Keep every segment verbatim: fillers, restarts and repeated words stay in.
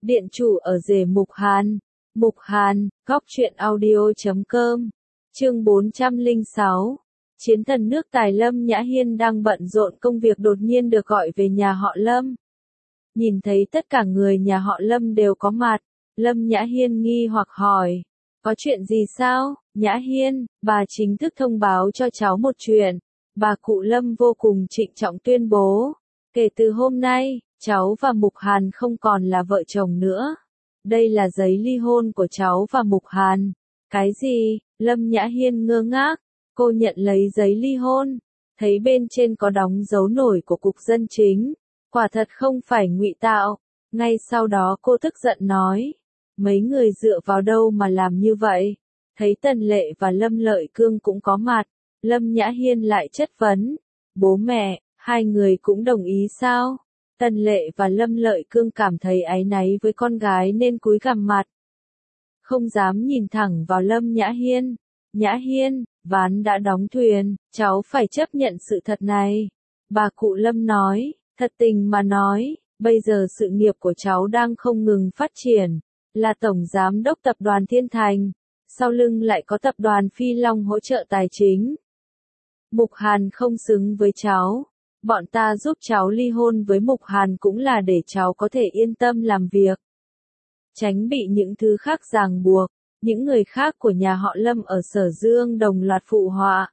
Điện chủ ở rể Mục Hàn. Mục Hàn, góc truyện audio.com. Chương bốn trăm lẻ sáu. Chiến thần nước Tài Lâm Nhã Hiên đang bận rộn công việc đột nhiên được gọi về nhà họ Lâm. Nhìn thấy tất cả người nhà họ Lâm đều có mặt, Lâm Nhã Hiên nghi hoặc hỏi. Có chuyện gì sao? Nhã Hiên, bà chính thức thông báo cho cháu một chuyện. Bà cụ Lâm vô cùng trịnh trọng tuyên bố. Kể từ hôm nay, cháu và Mục Hàn không còn là vợ chồng nữa. Đây là giấy ly hôn của cháu và Mục Hàn. Cái gì? Lâm Nhã Hiên ngơ ngác. Cô nhận lấy giấy ly hôn, thấy bên trên có đóng dấu nổi của Cục Dân Chính. Quả thật không phải ngụy tạo. Ngay sau đó cô tức giận nói. Mấy người dựa vào đâu mà làm như vậy? Thấy Tần Lệ và Lâm Lợi Cương cũng có mặt, Lâm Nhã Hiên lại chất vấn. Bố mẹ, hai người cũng đồng ý sao? Tần Lệ và Lâm Lợi Cương cảm thấy áy náy với con gái nên cúi gằm mặt. Không dám nhìn thẳng vào Lâm Nhã Hiên. Nhã Hiên, ván đã đóng thuyền, cháu phải chấp nhận sự thật này. Bà cụ Lâm nói, thật tình mà nói, bây giờ sự nghiệp của cháu đang không ngừng phát triển, là tổng giám đốc tập đoàn Thiên Thành, sau lưng lại có tập đoàn Phi Long hỗ trợ tài chính. Mục Hàn không xứng với cháu, bọn ta giúp cháu ly hôn với Mục Hàn cũng là để cháu có thể yên tâm làm việc, tránh bị những thứ khác ràng buộc. Những người khác của nhà họ Lâm ở Sở Dương đồng loạt phụ họa.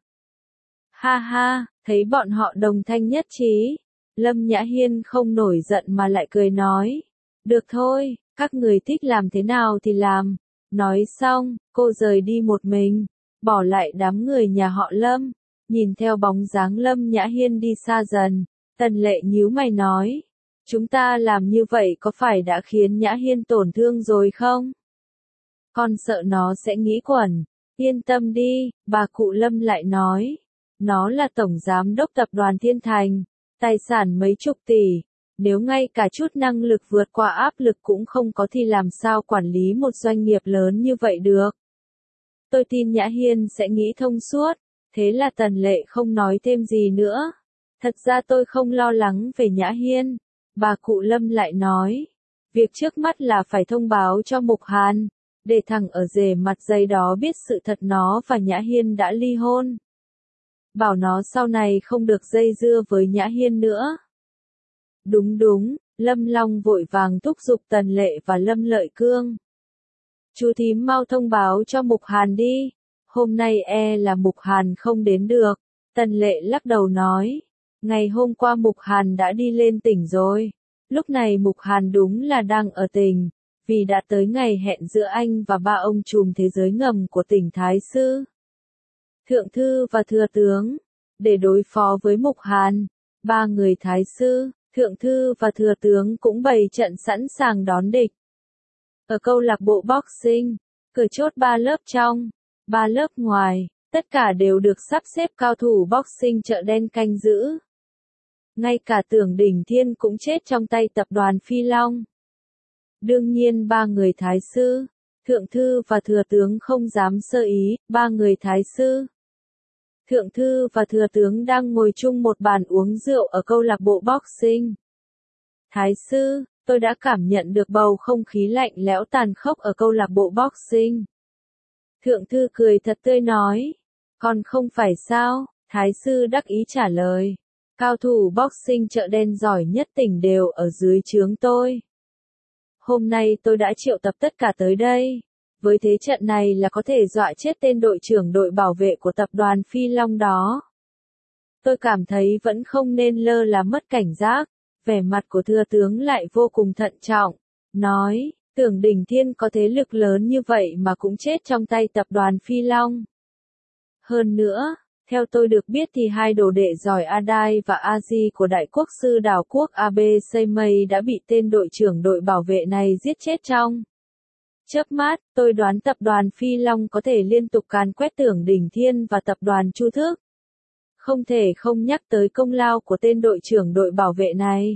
Ha ha, thấy bọn họ đồng thanh nhất trí. Lâm Nhã Hiên không nổi giận mà lại cười nói. Được thôi, các người thích làm thế nào thì làm. Nói xong, cô rời đi một mình, bỏ lại đám người nhà họ Lâm. Nhìn theo bóng dáng Lâm Nhã Hiên đi xa dần, Tần Lệ nhíu mày nói. Chúng ta làm như vậy có phải đã khiến Nhã Hiên tổn thương rồi không? Con sợ nó sẽ nghĩ quẩn. Yên tâm đi, bà cụ Lâm lại nói. Nó là tổng giám đốc tập đoàn Thiên Thành, tài sản mấy chục tỷ. Nếu ngay cả chút năng lực vượt qua áp lực cũng không có thì làm sao quản lý một doanh nghiệp lớn như vậy được. Tôi tin Nhã Hiên sẽ nghĩ thông suốt. Thế là Tần Lệ không nói thêm gì nữa. Thật ra tôi không lo lắng về Nhã Hiên. Bà cụ Lâm lại nói. Việc trước mắt là phải thông báo cho Mục Hàn. Để thằng ở rể mặt dày đó biết sự thật nó và Nhã Hiên đã ly hôn. Bảo nó sau này không được dây dưa với Nhã Hiên nữa. Đúng đúng, Lâm Long vội vàng thúc giục Tần Lệ và Lâm Lợi Cương. Chú thím mau thông báo cho Mục Hàn đi. Hôm nay e là Mục Hàn không đến được. Tần Lệ lắc đầu nói. Ngày hôm qua Mục Hàn đã đi lên tỉnh rồi. Lúc này Mục Hàn đúng là đang ở tỉnh. Vì đã tới ngày hẹn giữa anh và ba ông trùm thế giới ngầm của tỉnh Thái Sư, Thượng Thư và Thừa Tướng. Để đối phó với Mục Hàn, ba người Thái Sư, Thượng Thư và Thừa Tướng cũng bày trận sẵn sàng đón địch. Ở câu lạc bộ boxing, cửa chốt ba lớp trong, ba lớp ngoài, tất cả đều được sắp xếp cao thủ boxing chợ đen canh giữ. Ngay cả Tưởng Đỉnh Thiên cũng chết trong tay tập đoàn Phi Long. Đương nhiên ba người Thái Sư, Thượng Thư và Thừa Tướng không dám sơ ý, ba người Thái Sư, Thượng Thư và Thừa Tướng đang ngồi chung một bàn uống rượu ở câu lạc bộ boxing. Thái Sư, tôi đã cảm nhận được bầu không khí lạnh lẽo tàn khốc ở câu lạc bộ boxing. Thượng Thư cười thật tươi nói, còn không phải sao? Thái Sư đắc ý trả lời, cao thủ boxing chợ đen giỏi nhất tỉnh đều ở dưới trướng tôi. Hôm nay tôi đã triệu tập tất cả tới đây. Với thế trận này là có thể dọa chết tên đội trưởng đội bảo vệ của tập đoàn Phi Long đó. Tôi cảm thấy vẫn không nên lơ là mất cảnh giác. Vẻ mặt của Thừa Tướng lại vô cùng thận trọng. Nói, Tưởng Đỉnh Thiên có thế lực lớn như vậy mà cũng chết trong tay tập đoàn Phi Long. Hơn nữa, theo tôi được biết thì hai đồ đệ giỏi Adai và Aji của Đại Quốc sư đảo quốc a bê Seimei đã bị tên đội trưởng đội bảo vệ này giết chết trong chớp mắt. Tôi đoán tập đoàn Phi Long có thể liên tục càn quét Tưởng Đỉnh Thiên và tập đoàn Chu Thức. Không thể không nhắc tới công lao của tên đội trưởng đội bảo vệ này.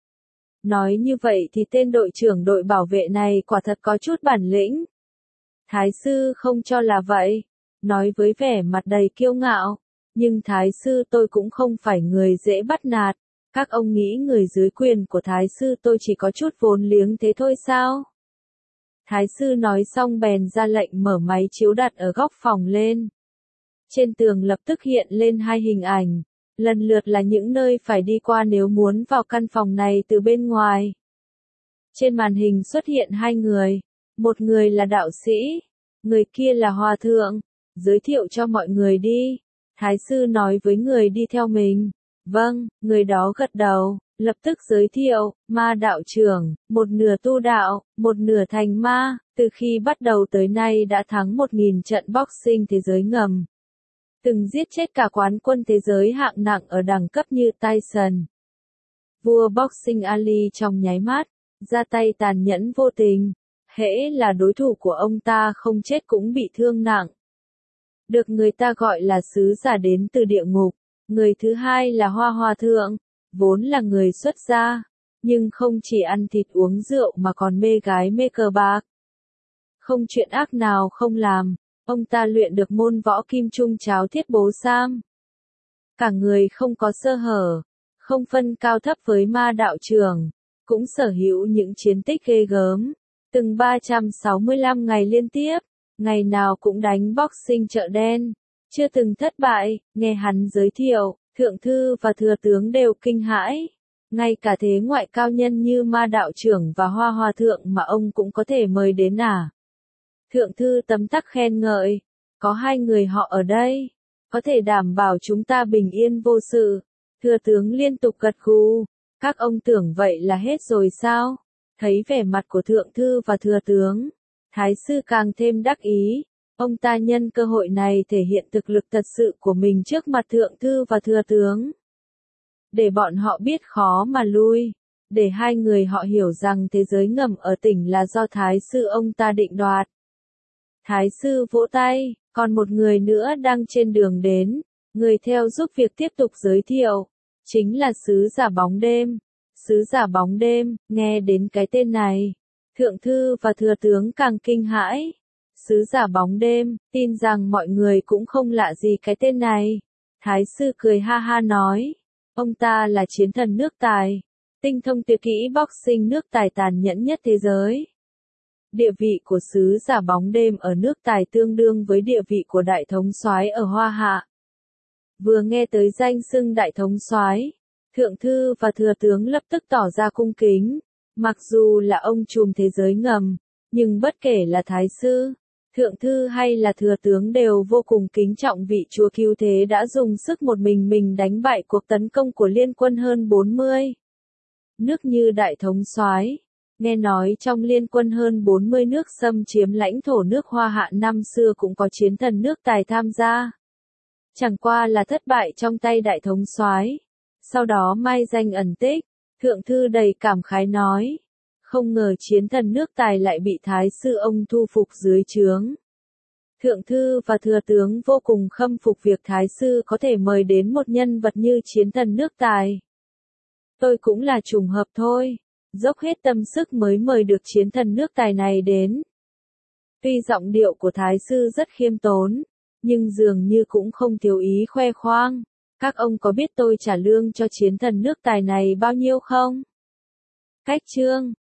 Nói như vậy thì tên đội trưởng đội bảo vệ này quả thật có chút bản lĩnh. Thái Sư không cho là vậy. Nói với vẻ mặt đầy kiêu ngạo. Nhưng Thái Sư tôi cũng không phải người dễ bắt nạt. Các ông nghĩ người dưới quyền của Thái sư tôi chỉ có chút vốn liếng thế thôi sao? Thái sư nói xong bèn ra lệnh mở máy chiếu đặt ở góc phòng lên. Trên tường lập tức hiện lên hai hình ảnh, lần lượt là những nơi phải đi qua nếu muốn vào căn phòng này từ bên ngoài. Trên màn hình xuất hiện hai người, một người là đạo sĩ, người kia là hòa thượng, giới thiệu cho mọi người đi. Thái sư nói với người đi theo mình, vâng, người đó gật đầu, lập tức giới thiệu, ma đạo trưởng, một nửa tu đạo, một nửa thành ma, từ khi bắt đầu tới nay đã thắng một nghìn trận boxing thế giới ngầm. Từng giết chết cả quán quân thế giới hạng nặng ở đẳng cấp như Tyson. Vua boxing Ali trong nháy mắt, ra tay tàn nhẫn vô tình, hễ là đối thủ của ông ta không chết cũng bị thương nặng. Được người ta gọi là sứ giả đến từ địa ngục. Người thứ hai là Hoa Hòa Thượng, vốn là người xuất gia, nhưng không chỉ ăn thịt uống rượu mà còn mê gái mê cờ bạc. Không chuyện ác nào không làm, ông ta luyện được môn võ kim trung cháo thiết bố sam. Cả người không có sơ hở, không phân cao thấp với ma đạo trưởng, cũng sở hữu những chiến tích ghê gớm, từng ba trăm sáu mươi lăm ngày liên tiếp, ngày nào cũng đánh boxing chợ đen, chưa từng thất bại. Nghe hắn giới thiệu, thượng thư và thừa tướng đều kinh hãi. Ngay cả thế ngoại cao nhân như ma đạo trưởng và Hoa Hòa Thượng mà ông cũng có thể mời đến à? Thượng thư tấm tắc khen ngợi, có hai người họ ở đây, có thể đảm bảo chúng ta bình yên vô sự. Thừa tướng liên tục gật gù, các ông tưởng vậy là hết rồi sao? Thấy vẻ mặt của thượng thư và thừa tướng, thái sư càng thêm đắc ý. Ông ta nhân cơ hội này thể hiện thực lực thật sự của mình trước mặt thượng thư và thừa tướng. Để bọn họ biết khó mà lui. Để hai người họ hiểu rằng thế giới ngầm ở tỉnh là do thái sư ông ta định đoạt. Thái sư vỗ tay, còn một người nữa đang trên đường đến. Người theo giúp việc tiếp tục giới thiệu. Chính là sứ giả bóng đêm. Sứ giả bóng đêm, nghe đến cái tên này. Thượng thư và thừa tướng càng kinh hãi. Sứ giả bóng đêm, tin rằng mọi người cũng không lạ gì cái tên này. Thái sư cười ha ha nói, ông ta là chiến thần nước Tài, tinh thông tuyệt kỹ boxing nước Tài tàn nhẫn nhất thế giới. Địa vị của sứ giả bóng đêm ở nước Tài tương đương với địa vị của đại thống soái ở Hoa Hạ. Vừa nghe tới danh xưng đại thống soái, thượng thư và thừa tướng lập tức tỏ ra cung kính. Mặc dù là ông trùm thế giới ngầm, nhưng bất kể là thái sư, thượng thư hay là thừa tướng đều vô cùng kính trọng vị chúa cứu thế đã dùng sức một mình mình đánh bại cuộc tấn công của liên quân hơn bốn mươi nước như đại thống soái. Nghe nói trong liên quân hơn bốn mươi nước xâm chiếm lãnh thổ nước Hoa Hạ năm xưa cũng có chiến thần nước Tài tham gia. Chẳng qua là thất bại trong tay đại thống soái. Sau đó mai danh ẩn tích, thượng thư đầy cảm khái nói. Không ngờ chiến thần nước Tài lại bị thái sư ông thu phục dưới trướng. Thượng thư và thừa tướng vô cùng khâm phục việc thái sư có thể mời đến một nhân vật như chiến thần nước Tài. Tôi cũng là trùng hợp thôi, dốc hết tâm sức mới mời được chiến thần nước Tài này đến. Tuy giọng điệu của thái sư rất khiêm tốn, nhưng dường như cũng không thiếu ý khoe khoang. Các ông có biết tôi trả lương cho chiến thần nước Tài này bao nhiêu không? Cách chương